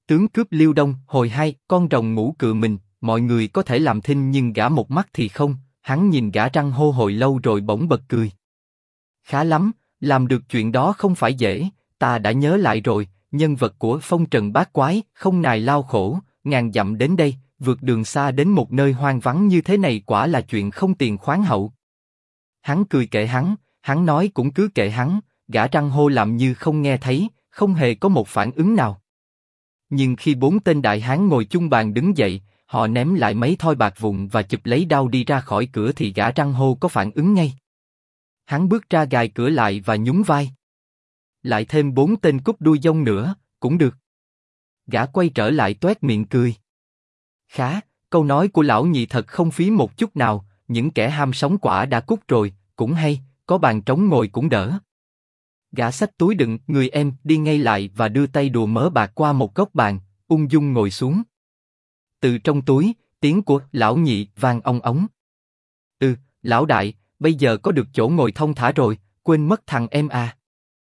Tướng cướp Liêu Đông, hồi 2, con rồng ngủ cựa mình, mọi người có thể làm thinh nhưng gã một mắt thì không, hắn nhìn gã răng hô hồi lâu rồi bỗng bật cười. Khá lắm, làm được chuyện đó không phải dễ, ta đã nhớ lại rồi, nhân vật của phong trần bát quái, không nài lao khổ, ngàn dặm đến đây, vượt đường xa đến một nơi hoang vắng như thế này quả là chuyện không tiền khoáng hậu. Hắn cười kệ hắn nói cũng cứ kệ hắn, gã răng hô làm như không nghe thấy, không hề có một phản ứng nào. Nhưng khi 4 tên đại hán ngồi chung bàn đứng dậy, họ ném lại mấy thoi bạc vụn và chụp lấy đao đi ra khỏi cửa thì gã răng hô có phản ứng ngay. Hắn bước ra gài cửa lại và nhún vai. Lại thêm 4 tên cút đuôi dông nữa, cũng được. Gã quay trở lại toét miệng cười. Khá, câu nói của lão nhị thật không phí một chút nào, những kẻ ham sống quả đã cút rồi, cũng hay, có bàn trống ngồi cũng đỡ. Gã xách túi đựng, người em đi ngay lại và đưa tay đùa mớ bạc qua một góc bàn, ung dung ngồi xuống. Từ trong túi, tiếng của lão nhị vang ong ống. Lão đại, bây giờ có được chỗ ngồi thông thả rồi, quên mất thằng em à.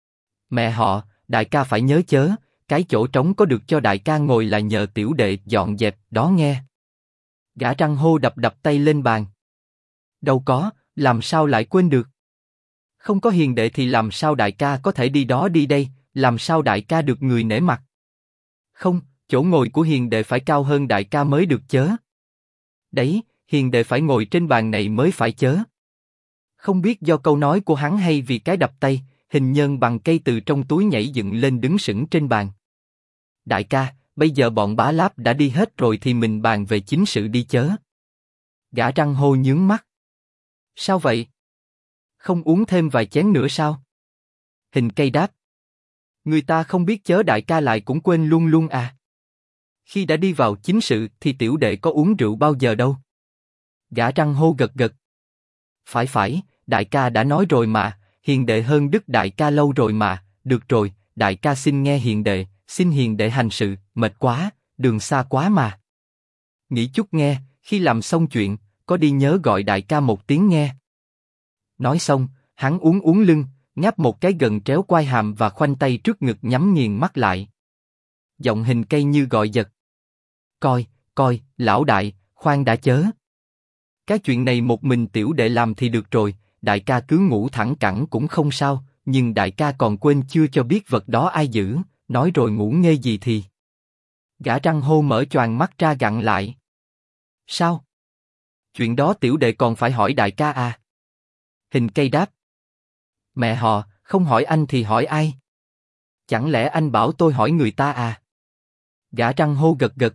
Mẹ họ, đại ca phải nhớ chớ, cái chỗ trống có được cho đại ca ngồi là nhờ tiểu đệ dọn dẹp, đó nghe. Gã răng hô đập đập tay lên bàn. Đâu có, làm sao lại quên được. Không có hiền đệ thì làm sao đại ca có thể đi đó đi đây, làm sao đại ca được người nể mặt. Không, chỗ ngồi của hiền đệ phải cao hơn đại ca mới được chớ. Đấy, hiền đệ phải ngồi trên bàn này mới phải chớ. Không biết do câu nói của hắn hay vì cái đập tay, hình nhân bằng cây từ trong túi nhảy dựng lên đứng sững trên bàn. Đại ca, bây giờ bọn bá láp đã đi hết rồi thì mình bàn về chính sự đi chớ. Gã răng hô nhướng mắt. Sao vậy? Không uống thêm vài chén nữa sao? Hình cây đáp. Người ta không biết chớ đại ca lại cũng quên luôn luôn à. Khi đã đi vào chính sự thì tiểu đệ có uống rượu bao giờ đâu. Gã răng hô gật gật. Phải, đại ca đã nói rồi mà, hiền đệ hơn đức đại ca lâu rồi mà, được rồi, đại ca xin nghe hiền đệ, xin hiền đệ hành sự, mệt quá, đường xa quá mà. Nghĩ chút nghe, khi làm xong chuyện, có đi nhớ gọi đại ca một tiếng nghe. Nói xong, hắn uốn lưng, ngáp một cái gần tréo quai hàm và khoanh tay trước ngực nhắm nghiền mắt lại. Giọng hình cây như gọi giật. Coi, lão đại, khoan đã chớ. Cái chuyện này một mình tiểu đệ làm thì được rồi, đại ca cứ ngủ thẳng cẳng cũng không sao, nhưng đại ca còn quên chưa cho biết vật đó ai giữ, nói rồi ngủ nghê gì thì. Gã răng hô mở choàng mắt ra gặn lại. Sao? Chuyện đó tiểu đệ còn phải hỏi đại ca à? Hình cây đáp. Mẹ họ, không hỏi anh thì hỏi ai? Chẳng lẽ anh bảo tôi hỏi người ta à? Gã răng hô gật gật.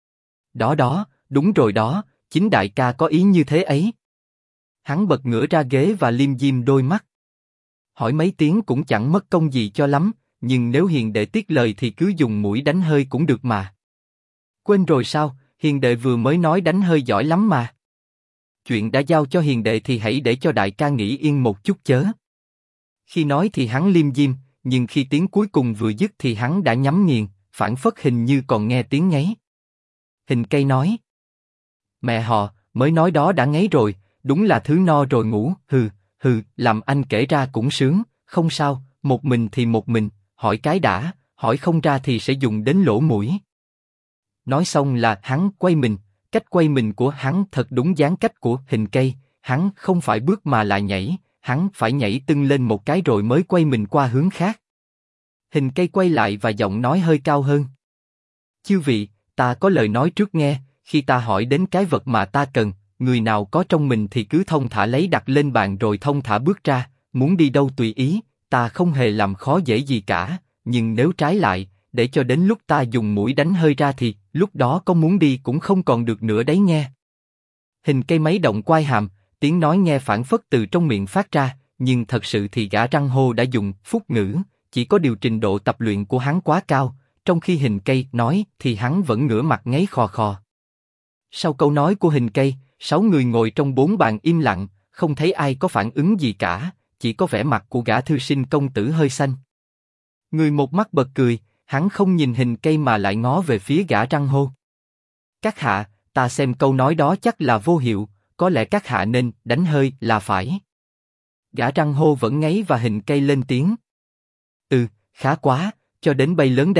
Đó, đúng rồi đó, chính đại ca có ý như thế ấy. Hắn bật ngửa ra ghế và liêm diêm đôi mắt. Hỏi mấy tiếng cũng chẳng mất công gì cho lắm, nhưng nếu hiền đệ tiếc lời thì cứ dùng mũi đánh hơi cũng được mà. Quên rồi sao, hiền đệ vừa mới nói đánh hơi giỏi lắm mà. Chuyện đã giao cho hiền đệ thì hãy để cho đại ca nghỉ yên một chút chớ. Khi nói thì hắn liêm diêm, nhưng khi tiếng cuối cùng vừa dứt thì hắn đã nhắm nghiền, phảng phất hình như còn nghe tiếng ngáy. Hình cây nói. Mẹ họ, mới nói đó đã ngáy rồi, đúng là thứ no rồi ngủ, hừ, làm anh kể ra cũng sướng, không sao, một mình thì một mình, hỏi cái đã, hỏi không ra thì sẽ dùng đến lỗ mũi. Nói xong là hắn quay mình, cách quay mình của hắn thật đúng dáng cách của hình cây, hắn không phải bước mà là nhảy, hắn phải nhảy tưng lên một cái rồi mới quay mình qua hướng khác. Hình cây quay lại và giọng nói hơi cao hơn. Chư vị, ta có lời nói trước nghe, khi ta hỏi đến cái vật mà ta cần, người nào có trong mình thì cứ thông thả lấy đặt lên bàn rồi thông thả bước ra, muốn đi đâu tùy ý, ta không hề làm khó dễ gì cả, nhưng nếu trái lại, để cho đến lúc ta dùng mũi đánh hơi ra thì, lúc đó có muốn đi cũng không còn được nữa đấy nghe. Hình cây mấy động quai hàm, tiếng nói nghe phảng phất từ trong miệng phát ra, nhưng thật sự thì gã răng hô đã dùng phúc ngữ, chỉ có điều trình độ tập luyện của hắn quá cao, trong khi hình cây nói thì hắn vẫn ngửa mặt ngáy khò khò. Sau câu nói của hình cây, 6 người ngồi trong 4 bàn im lặng, không thấy ai có phản ứng gì cả, chỉ có vẻ mặt của gã thư sinh công tử hơi xanh. Người một mắt bật cười, hắn không nhìn hình cây mà lại ngó về phía gã răng hô. Các hạ, ta xem câu nói đó chắc là vô hiệu, có lẽ các hạ nên đánh hơi là phải. Gã răng hô vẫn ngáy và hình cây lên tiếng. Khá quá, cho đến bay lớn đây,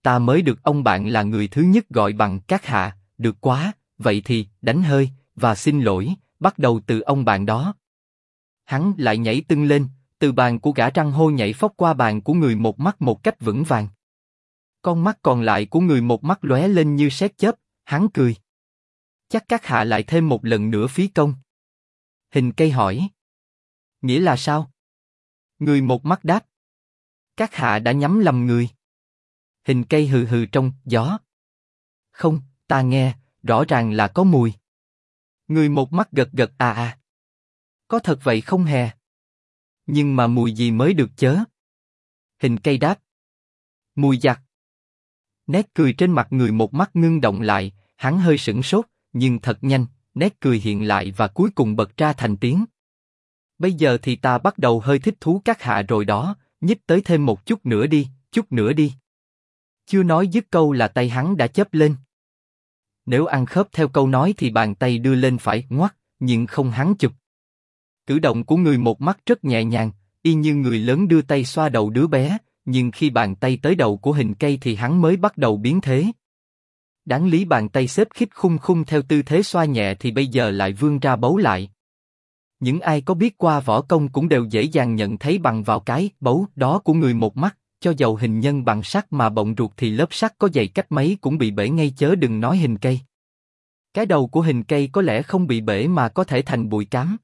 ta mới được ông bạn là người thứ nhất gọi bằng các hạ, được quá, vậy thì, đánh hơi, và xin lỗi, bắt đầu từ ông bạn đó. Hắn lại nhảy tưng lên, từ bàn của gã răng hô nhảy phóc qua bàn của người một mắt một cách vững vàng. Con mắt còn lại của người một mắt lóe lên như sét chớp, hắn cười. Chắc các hạ lại thêm một lần nữa phí công. Hình cây hỏi. Nghĩa là sao? Người một mắt đáp. Các hạ đã nhắm lầm người. Hình cây hừ hừ trong gió. Không, ta nghe, rõ ràng là có mùi. Người một mắt gật gật à. Có thật vậy không hè? Nhưng mà mùi gì mới được chớ? Hình cây đáp. Mùi giặc. Nét cười trên mặt người một mắt ngưng động lại, hắn hơi sửng sốt, nhưng thật nhanh, nét cười hiện lại và cuối cùng bật ra thành tiếng. Bây giờ thì ta bắt đầu hơi thích thú các hạ rồi đó, nhích tới thêm một chút nữa đi, chút nữa đi. Chưa nói dứt câu là tay hắn đã chớp lên. Nếu ăn khớp theo câu nói thì bàn tay đưa lên phải ngoắt, nhưng không hắn chụp. Cử động của người một mắt rất nhẹ nhàng, y như người lớn đưa tay xoa đầu đứa bé, nhưng khi bàn tay tới đầu của hình cây thì hắn mới bắt đầu biến thế. Đáng lý bàn tay xếp khít khum khum theo tư thế xoa nhẹ thì bây giờ lại vươn ra bấu lại. Những ai có biết qua võ công cũng đều dễ dàng nhận thấy bằng vào cái bấu đó của người một mắt, cho dầu hình nhân bằng sắt mà bọng ruột thì lớp sắt có dày cách mấy cũng bị bể ngay chớ đừng nói hình cây. Cái đầu của hình cây có lẽ không bị bể mà có thể thành bụi cám.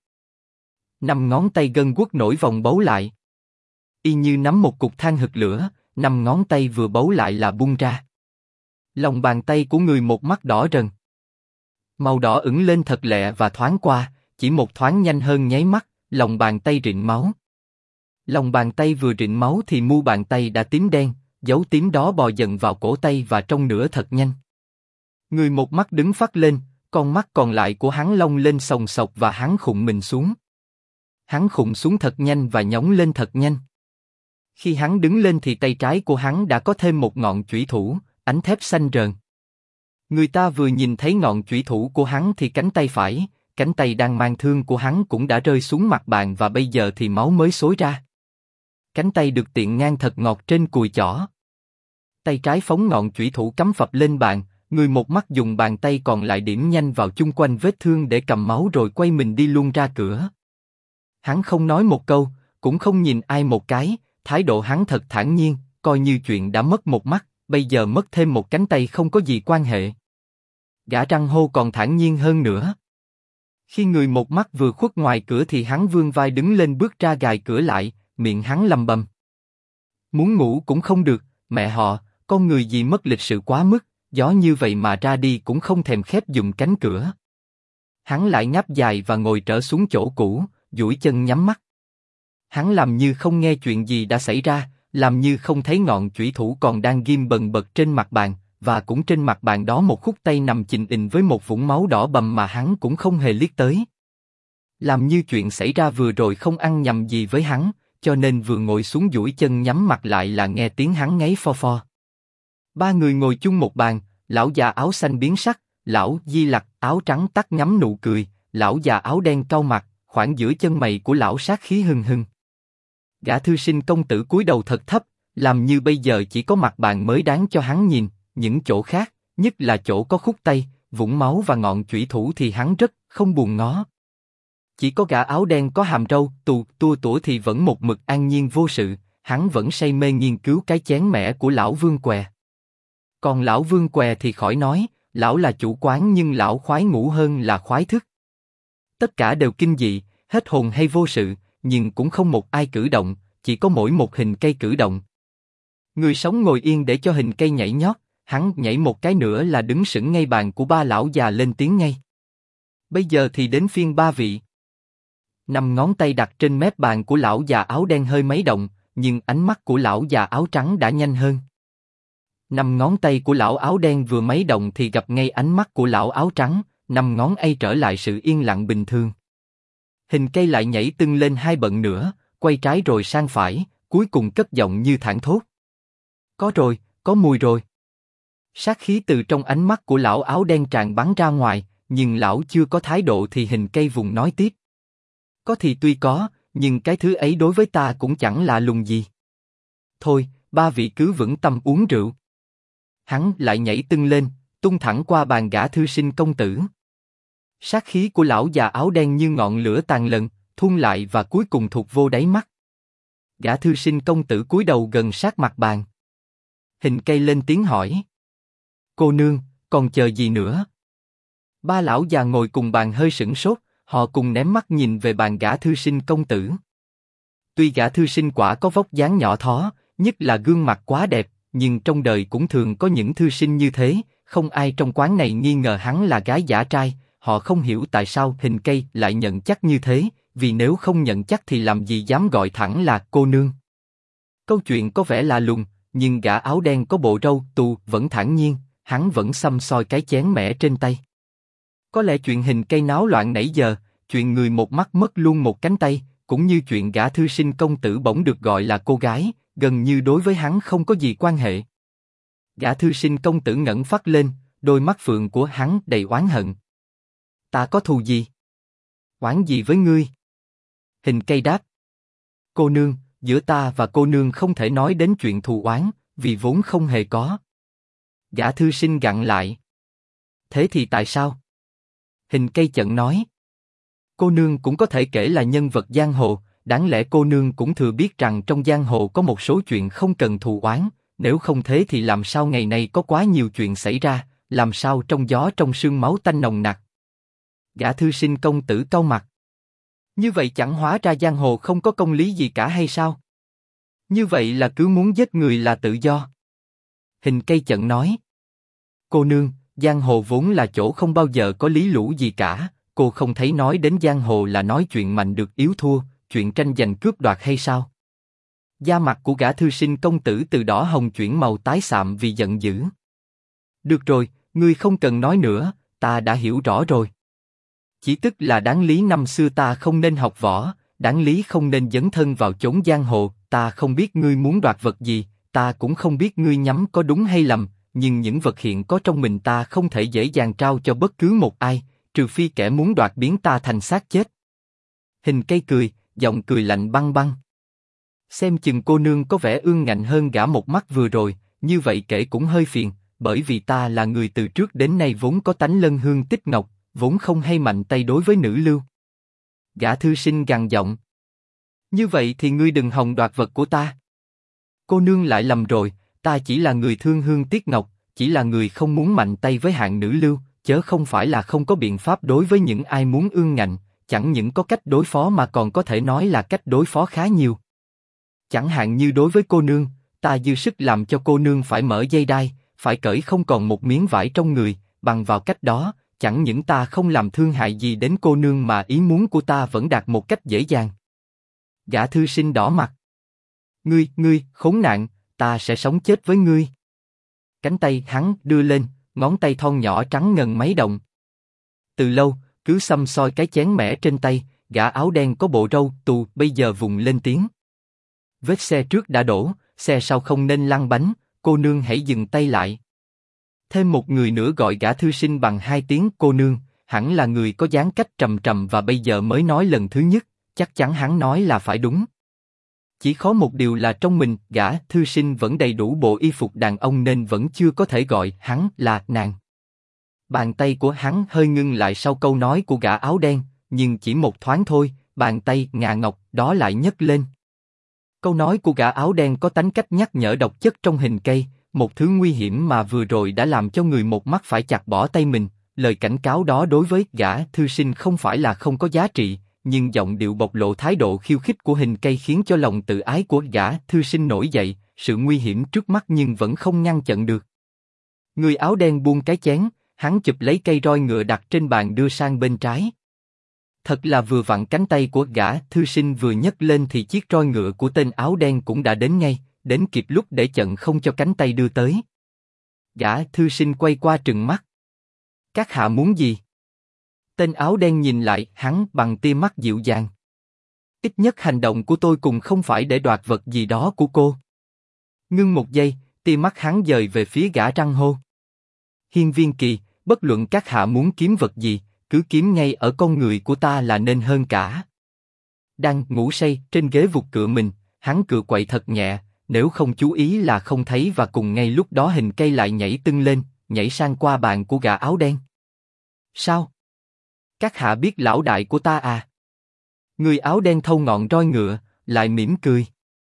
5 ngón tay gân guốc nổi vòng bấu lại. Y như nắm một cục than hực lửa, 5 ngón tay vừa bấu lại là bung ra. Lòng bàn tay của người một mắt đỏ rần. Màu đỏ ửng lên thật lẹ và thoáng qua, chỉ một thoáng nhanh hơn nháy mắt, lòng bàn tay rịn máu. Lòng bàn tay vừa rịn máu thì mu bàn tay đã tím đen, dấu tím đó bò dần vào cổ tay và trông nữa thật nhanh. Người một mắt đứng phắt lên, con mắt còn lại của hắn long lên sòng sọc và hắn khụng mình xuống. Hắn khụng xuống thật nhanh và nhóng lên thật nhanh. Khi hắn đứng lên thì tay trái của hắn đã có thêm một ngọn chủy thủ, ánh thép xanh rờn. Người ta vừa nhìn thấy ngọn chủy thủ của hắn thì cánh tay đang mang thương của hắn cũng đã rơi xuống mặt bàn và bây giờ thì máu mới xối ra. Cánh tay được tiện ngang thật ngọt trên cùi chỏ. Tay trái phóng ngọn chủy thủ cắm phập lên bàn, người một mắt dùng bàn tay còn lại điểm nhanh vào chung quanh vết thương để cầm máu rồi quay mình đi luôn ra cửa. Hắn không nói một câu, cũng không nhìn ai một cái, thái độ hắn thật thản nhiên, coi như chuyện đã mất một mắt, bây giờ mất thêm một cánh tay không có gì quan hệ. Gã răng hô còn thản nhiên hơn nữa. Khi người một mắt vừa khuất ngoài cửa thì hắn vươn vai đứng lên bước ra gài cửa lại, miệng hắn lầm bầm. Muốn ngủ cũng không được, mẹ họ, con người gì mất lịch sự quá mức, gió như vậy mà ra đi cũng không thèm khép giùm cánh cửa. Hắn lại ngáp dài và ngồi trở xuống chỗ cũ, duỗi chân nhắm mắt. Hắn làm như không nghe chuyện gì đã xảy ra, làm như không thấy ngọn chủy thủ còn đang ghim bần bật trên mặt bàn, và cũng trên mặt bàn đó một khúc tay nằm chình ình với một vũng máu đỏ bầm mà hắn cũng không hề liếc tới. Làm như chuyện xảy ra vừa rồi không ăn nhầm gì với hắn, cho nên vừa ngồi xuống duỗi chân nhắm mặt lại là nghe tiếng hắn ngáy pho pho. Ba người ngồi chung một bàn, lão già áo xanh biến sắc, lão Di Lặc áo trắng tắt ngắm nụ cười, lão già áo đen cau mặt, khoảng giữa chân mày của lão sát khí hừng hừng. Gã thư sinh công tử cúi đầu thật thấp, làm như bây giờ chỉ có mặt bàn mới đáng cho hắn nhìn, những chỗ khác, nhất là chỗ có khúc tay, vũng máu và ngọn chủy thủ thì hắn rất không buồn ngó. Chỉ có gã áo đen có hàm râu, tua tủa thì vẫn một mực an nhiên vô sự, hắn vẫn say mê nghiên cứu cái chén mẻ của lão Vương Què. Còn lão Vương Què thì khỏi nói, lão là chủ quán nhưng lão khoái ngủ hơn là khoái thức. Tất cả đều kinh dị, hết hồn hay vô sự, nhưng cũng không một ai cử động, chỉ có mỗi một hình cây cử động. Người sống ngồi yên để cho hình cây nhảy nhót, hắn nhảy một cái nữa là đứng sững ngay bàn của ba lão già lên tiếng ngay. Bây giờ thì đến phiên ba vị. 5 ngón tay đặt trên mép bàn của lão già áo đen hơi mấy động, nhưng ánh mắt của lão già áo trắng đã nhanh hơn. 5 ngón tay của lão áo đen vừa mấy động thì gặp ngay ánh mắt của lão áo trắng, 5 ngón ấy trở lại sự yên lặng bình thường. Hình cây lại nhảy tưng lên 2 bận nữa, quay trái rồi sang phải, cuối cùng cất giọng như thảng thốt. Có rồi, có mùi rồi. Sát khí từ trong ánh mắt của lão áo đen tràn bắn ra ngoài, nhưng lão chưa có thái độ thì hình cây vùng nói tiếp. Có thì tuy có, nhưng cái thứ ấy đối với ta cũng chẳng lạ lùng gì. Thôi, ba vị cứ vững tâm uống rượu. hắn lại nhảy tưng lên, tung thẳng qua bàn gã thư sinh công tử. Sát khí của lão già áo đen như ngọn lửa tàn lần, thun lại và cuối cùng thụt vô đáy mắt. Gã thư sinh công tử cúi đầu gần sát mặt bàn. Hình cây lên tiếng hỏi. Cô nương, còn chờ gì nữa? Ba lão già ngồi cùng bàn hơi sửng sốt, họ cùng ném mắt nhìn về bàn gã thư sinh công tử. Tuy gã thư sinh quả có vóc dáng nhỏ thó, nhất là gương mặt quá đẹp, nhưng trong đời cũng thường có những thư sinh như thế, không ai trong quán này nghi ngờ hắn là gái giả trai. Họ không hiểu tại sao Hình cây lại nhận chắc như thế, vì nếu không nhận chắc thì làm gì dám gọi thẳng là cô nương. Câu chuyện có vẻ lạ lùng, nhưng gã áo đen có bộ râu tù vẫn thản nhiên, hắn vẫn xăm soi cái chén mẻ trên tay. Có lẽ chuyện Hình cây náo loạn nãy giờ, chuyện người một mắt mất luôn một cánh tay, cũng như chuyện gã thư sinh công tử bỗng được gọi là cô gái, gần như đối với hắn không có gì quan hệ. Gã thư sinh công tử ngẩng phát lên, đôi mắt phượng của hắn đầy oán hận. Ta có thù gì? Oán gì với ngươi? Hình cây đáp. Cô nương, giữa ta và cô nương không thể nói đến chuyện thù oán, vì vốn không hề có. Gã thư sinh gặn lại. Thế thì tại sao? Hình cây chận nói. Cô nương cũng có thể kể là nhân vật giang hồ, đáng lẽ cô nương cũng thừa biết rằng trong giang hồ có một số chuyện không cần thù oán, nếu không thế thì làm sao ngày nay có quá nhiều chuyện xảy ra, làm sao trong gió trong sương máu tanh nồng nặc. Gã thư sinh công tử cau mặt. Như vậy chẳng hóa ra giang hồ không có công lý gì cả hay sao? Như vậy là cứ muốn giết người là tự do. Hình cây chận nói. Cô nương, giang hồ vốn là chỗ không bao giờ có lý lũ gì cả, cô không thấy nói đến giang hồ là nói chuyện mạnh được yếu thua, chuyện tranh giành cướp đoạt hay sao? Da mặt của gã thư sinh công tử từ đỏ hồng chuyển màu tái xạm vì giận dữ. Được rồi, ngươi không cần nói nữa, ta đã hiểu rõ rồi. Chỉ tức là đáng lý năm xưa ta không nên học võ, đáng lý không nên dấn thân vào chốn giang hồ, ta không biết ngươi muốn đoạt vật gì, ta cũng không biết ngươi nhắm có đúng hay lầm, nhưng những vật hiện có trong mình ta không thể dễ dàng trao cho bất cứ một ai, trừ phi kẻ muốn đoạt biến ta thành xác chết. Hình cây cười, giọng cười lạnh băng băng. Xem chừng cô nương có vẻ ương ngạnh hơn gã một mắt vừa rồi, như vậy kể cũng hơi phiền, bởi vì ta là người từ trước đến nay vốn có tánh lân hương tích ngọc, vốn không hay mạnh tay đối với nữ lưu. Gã thư sinh gằn giọng. Như vậy thì ngươi đừng hòng đoạt vật của ta. Cô nương lại lầm rồi, ta chỉ là người thương hương tiếc ngọc, chỉ là người không muốn mạnh tay với hạng nữ lưu, chớ không phải là không có biện pháp đối với những ai muốn ương ngạnh, chẳng những có cách đối phó mà còn có thể nói là cách đối phó khá nhiều. Chẳng hạn như đối với cô nương, ta dư sức làm cho cô nương phải mở dây đai, phải cởi không còn một miếng vải trong người, bằng vào cách đó, chẳng những ta không làm thương hại gì đến cô nương mà ý muốn của ta vẫn đạt một cách dễ dàng. Gã thư sinh đỏ mặt. Ngươi, khốn nạn, ta sẽ sống chết với ngươi. Cánh tay hắn đưa lên, ngón tay thon nhỏ trắng ngần mấy động. Từ lâu, cứ xăm soi cái chén mẻ trên tay, gã áo đen có bộ râu tù bây giờ vùng lên tiếng. Vết xe trước đã đổ, xe sau không nên lăn bánh, cô nương hãy dừng tay lại. Thêm một người nữa gọi gã thư sinh bằng hai tiếng cô nương, hẳn là người có dáng cách trầm trầm và bây giờ mới nói lần thứ nhất, chắc chắn hắn nói là phải đúng. Chỉ khó một điều là trong mình gã thư sinh vẫn đầy đủ bộ y phục đàn ông nên vẫn chưa có thể gọi hắn là nàng. Bàn tay của hắn hơi ngưng lại sau câu nói của gã áo đen, nhưng chỉ một thoáng thôi, bàn tay ngà ngọc đó lại nhấc lên. Câu nói của gã áo đen có tánh cách nhắc nhở độc chất trong hình cây, một thứ nguy hiểm mà vừa rồi đã làm cho người một mắt phải chặt bỏ tay mình. Lời cảnh cáo đó đối với gã thư sinh không phải là không có giá trị, nhưng giọng điệu bộc lộ thái độ khiêu khích của hình cây khiến cho lòng tự ái của gã thư sinh nổi dậy, sự nguy hiểm trước mắt nhưng vẫn không ngăn chặn được. Người áo đen buông cái chén, hắn chụp lấy cây roi ngựa đặt trên bàn đưa sang bên trái. Thật là vừa vặn cánh tay của gã thư sinh vừa nhấc lên thì chiếc roi ngựa của tên áo đen cũng đã đến ngay, đến kịp lúc để chặn không cho cánh tay đưa tới. Gã thư sinh quay qua trừng mắt. Các hạ muốn gì? Tên áo đen nhìn lại hắn bằng tia mắt dịu dàng. Ít nhất hành động của tôi cũng không phải để đoạt vật gì đó của cô. Ngưng một giây, tia mắt hắn dời về phía gã răng hô. Hiên Viên Kỳ, bất luận các hạ muốn kiếm vật gì, cứ kiếm ngay ở con người của ta là nên hơn cả. Đang ngủ say trên ghế vụt cựa mình, hắn cựa quậy thật nhẹ, Nếu không chú ý là không thấy và cùng ngay lúc đó hình cây lại nhảy tưng lên, nhảy sang qua bàn của gã áo đen. Sao? Các hạ biết lão đại của ta à? Người áo đen thâu ngọn roi ngựa, lại mỉm cười.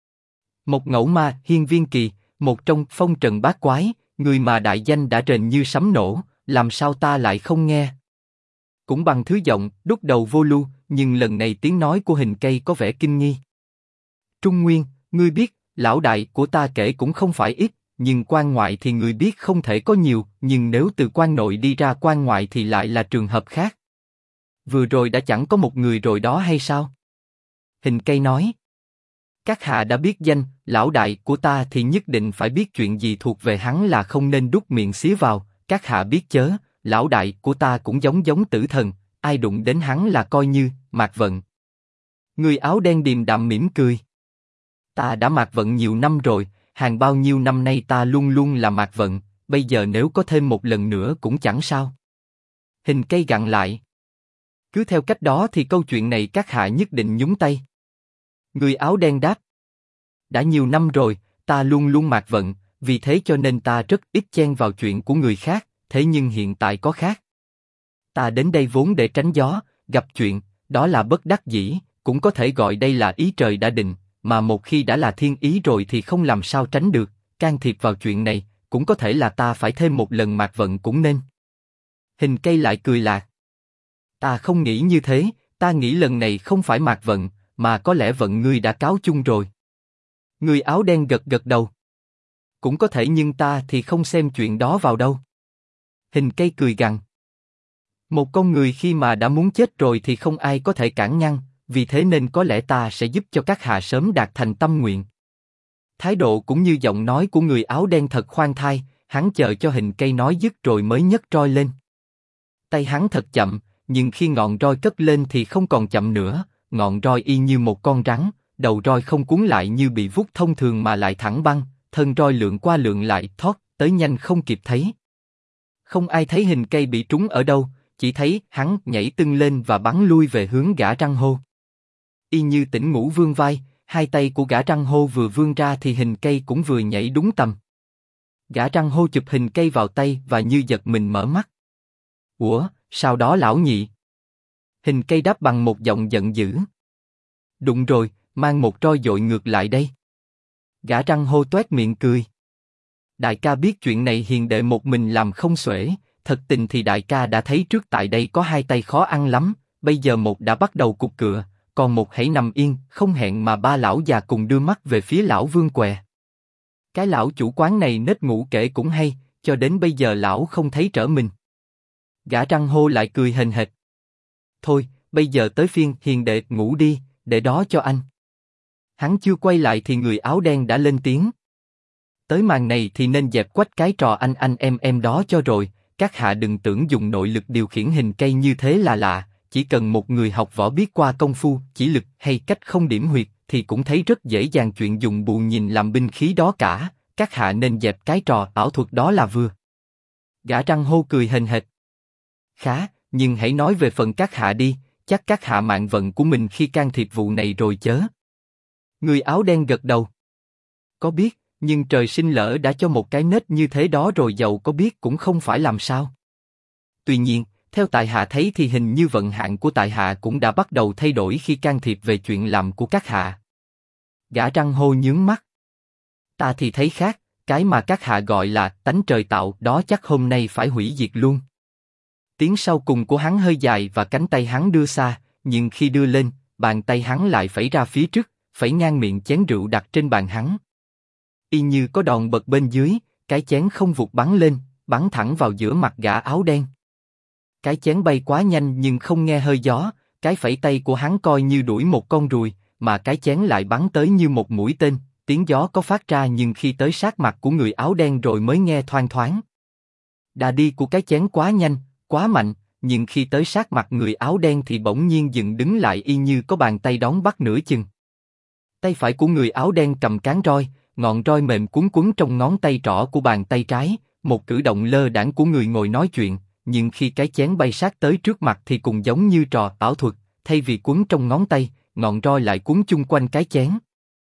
Một ngẫu ma, hiên viên kỳ, một trong phong trần bát quái, người mà đại danh đã rền như sấm nổ, làm sao ta lại không nghe? Cũng bằng thứ giọng, đúc đầu vô lưu, nhưng lần này tiếng nói của hình cây có vẻ kinh nghi. Trung Nguyên, ngươi biết, lão đại của ta kể cũng không phải ít, nhưng quan ngoại thì người biết không thể có nhiều, nhưng nếu từ quan nội đi ra quan ngoại thì lại là trường hợp khác. Vừa rồi đã chẳng có một người rồi đó hay sao? Hình cây nói. Các hạ đã biết danh, lão đại của ta thì nhất định phải biết chuyện gì thuộc về hắn là không nên đút miệng xía vào, các hạ biết chớ, lão đại của ta cũng giống tử thần, ai đụng đến hắn là coi như, mạt vận. Người áo đen điềm đạm mỉm cười. Ta đã mạt vận nhiều năm rồi, hàng bao nhiêu năm nay ta luôn luôn là mạt vận, bây giờ nếu có thêm một lần nữa cũng chẳng sao. Hình cây gặn lại. Cứ theo cách đó thì câu chuyện này các hạ nhất định nhúng tay. Người áo đen đáp. Đã nhiều năm rồi, ta luôn luôn mạt vận, vì thế cho nên ta rất ít chen vào chuyện của người khác, thế nhưng hiện tại có khác. Ta đến đây vốn để tránh gió, gặp chuyện, đó là bất đắc dĩ, cũng có thể gọi đây là ý trời đã định, mà một khi đã là thiên ý rồi thì không làm sao tránh được, can thiệp vào chuyện này, cũng có thể là ta phải thêm một lần mạt vận cũng nên. Hình cây lại cười lạc. Ta không nghĩ như thế, ta nghĩ lần này không phải mạt vận, mà có lẽ vận ngươi đã cáo chung rồi. Người áo đen gật gật đầu. Cũng có thể nhưng ta thì không xem chuyện đó vào đâu. Hình cây cười gằn. Một con người khi mà đã muốn chết rồi thì không ai có thể cản ngăn, vì thế nên có lẽ ta sẽ giúp cho các hạ sớm đạt thành tâm nguyện. Thái độ cũng như giọng nói của người áo đen thật khoan thai, hắn chờ cho hình cây nói dứt rồi mới nhấc roi lên. Tay hắn thật chậm, nhưng khi ngọn roi cất lên thì không còn chậm nữa, ngọn roi y như một con rắn, đầu roi không cuốn lại như bị vút thông thường mà lại thẳng băng, thân roi lượn qua lượn lại, thoát tới nhanh không kịp thấy. Không ai thấy hình cây bị trúng ở đâu, chỉ thấy hắn nhảy tưng lên và bắn lui về hướng gã răng hô. Y như tỉnh ngủ vươn vai, hai tay của gã răng hô vừa vươn ra thì hình cây cũng vừa nhảy đúng tầm. Gã răng hô chụp hình cây vào tay và như giật mình mở mắt. Ủa, sao đó lão nhị? Hình cây đáp bằng một giọng giận dữ. Đụng rồi, mang một roi dội ngược lại đây. Gã răng hô toét miệng cười. Đại ca biết chuyện này hiền đệ một mình làm không xuể, thật tình thì đại ca đã thấy trước tại đây có hai tay khó ăn lắm, bây giờ một đã bắt đầu cục cựa, còn một hãy nằm yên, không hẹn mà ba lão già cùng đưa mắt về phía lão Vương què. Cái lão chủ quán này nết ngủ kể cũng hay, cho đến bây giờ lão không thấy trở mình. Gã răng hô lại cười hềnh hệt. Thôi, bây giờ tới phiên hiền đệ ngủ đi, để đó cho anh. Hắn chưa quay lại thì người áo đen đã lên tiếng. Tới màn này thì nên dẹp quách cái trò anh em đó cho rồi, các hạ đừng tưởng dùng nội lực điều khiển hình cây như thế là lạ, chỉ cần một người học võ biết qua công phu, chỉ lực hay cách không điểm huyệt thì cũng thấy rất dễ dàng chuyện dùng bù nhìn làm binh khí đó cả, các hạ nên dẹp cái trò ảo thuật đó là vừa. Gã răng hô cười hềnh hệt. Khá, nhưng hãy nói về phần các hạ đi, chắc các hạ mạng vận của mình khi can thiệp vụ này rồi chớ. Người áo đen gật đầu. Có biết, nhưng trời sinh lỡ đã cho một cái nết như thế đó rồi dầu có biết cũng không phải làm sao. Tuy nhiên, theo tại hạ thấy thì hình như vận hạn của tại hạ cũng đã bắt đầu thay đổi khi can thiệp về chuyện làm của các hạ. Gã răng hô nhướng mắt. Ta thì thấy khác, cái mà các hạ gọi là tánh trời tạo đó chắc hôm nay phải hủy diệt luôn. Tiếng sau cùng của hắn hơi dài và cánh tay hắn đưa xa, nhưng khi đưa lên, bàn tay hắn lại phẩy ra phía trước, phẩy ngang miệng chén rượu đặt trên bàn hắn. Y như có đòn bật bên dưới, cái chén không vụt bắn lên, bắn thẳng vào giữa mặt gã áo đen. Cái chén bay quá nhanh nhưng không nghe hơi gió, cái phẩy tay của hắn coi như đuổi một con ruồi, mà cái chén lại bắn tới như một mũi tên, tiếng gió có phát ra nhưng khi tới sát mặt của người áo đen rồi mới nghe thoang thoáng. Đà đi của cái chén quá nhanh, quá mạnh, nhưng khi tới sát mặt người áo đen thì bỗng nhiên dừng đứng lại y như có bàn tay đón bắt nửa chừng. Tay phải của người áo đen cầm cán roi, ngọn roi mềm cuốn quấn trong ngón tay trỏ của bàn tay trái, một cử động lơ đãng của người ngồi nói chuyện, nhưng khi cái chén bay sát tới trước mặt thì cũng giống như trò ảo thuật, thay vì quấn trong ngón tay, ngọn roi lại quấn chung quanh cái chén.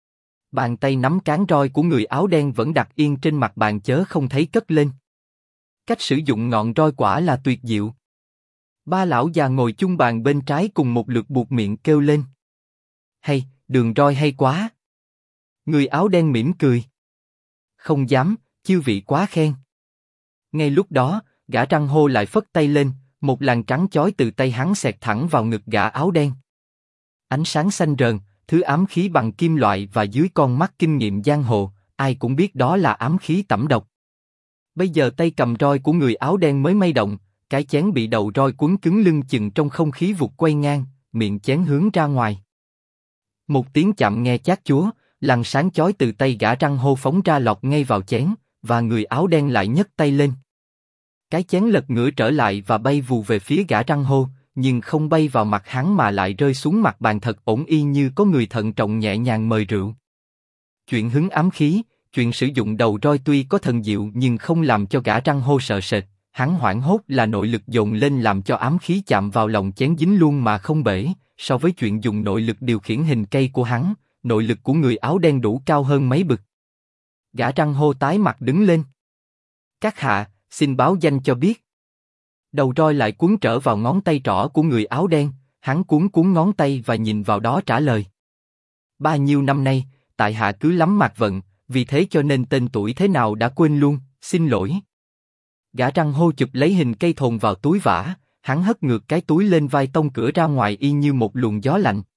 Bàn tay nắm cán roi của người áo đen vẫn đặt yên trên mặt bàn chớ không thấy cất lên. Cách sử dụng ngọn roi quả là tuyệt diệu. Ba lão già ngồi chung bàn bên trái cùng một lượt buột miệng kêu lên. Hay, đường roi hay quá. Người áo đen mỉm cười. Không dám, chư vị quá khen. Ngay lúc đó, gã răng hô lại phất tay lên, một làn trắng chói từ tay hắn xẹt thẳng vào ngực gã áo đen. Ánh sáng xanh rờn, thứ ám khí bằng kim loại và dưới con mắt kinh nghiệm giang hồ, ai cũng biết đó là ám khí tẩm độc. Bây giờ tay cầm roi của người áo đen mới may động, cái chén bị đầu roi quấn cứng lưng chừng trong không khí vụt quay ngang, miệng chén hướng ra ngoài. Một tiếng chạm nghe chát chúa, làn sáng chói từ tay gã răng hô phóng ra lọt ngay vào chén, và người áo đen lại nhấc tay lên. Cái chén lật ngửa trở lại và bay vù về phía gã răng hô, nhưng không bay vào mặt hắn mà lại rơi xuống mặt bàn thật ổn y như có người thận trọng nhẹ nhàng mời rượu. Chuyện hứng ám khí, chuyện sử dụng đầu roi tuy có thần diệu nhưng không làm cho gã răng hô sợ sệt, hắn hoảng hốt là nội lực dồn lên làm cho ám khí chạm vào lòng chén dính luôn mà không bể, so với chuyện dùng nội lực điều khiển hình cây của hắn, nội lực của người áo đen đủ cao hơn mấy bậc. Gã răng hô tái mặt đứng lên. Các hạ, xin báo danh cho biết. Đầu roi lại cuốn trở vào ngón tay trỏ của người áo đen, hắn cuốn ngón tay và nhìn vào đó trả lời. Bao nhiêu năm nay, tại hạ cứ lắm mạc vận, vì thế cho nên tên tuổi thế nào đã quên luôn, xin lỗi. Gã răng hô chụp lấy hình cây thồn vào túi vả, hắn hất ngược cái túi lên vai tông cửa ra ngoài y như một luồng gió lạnh.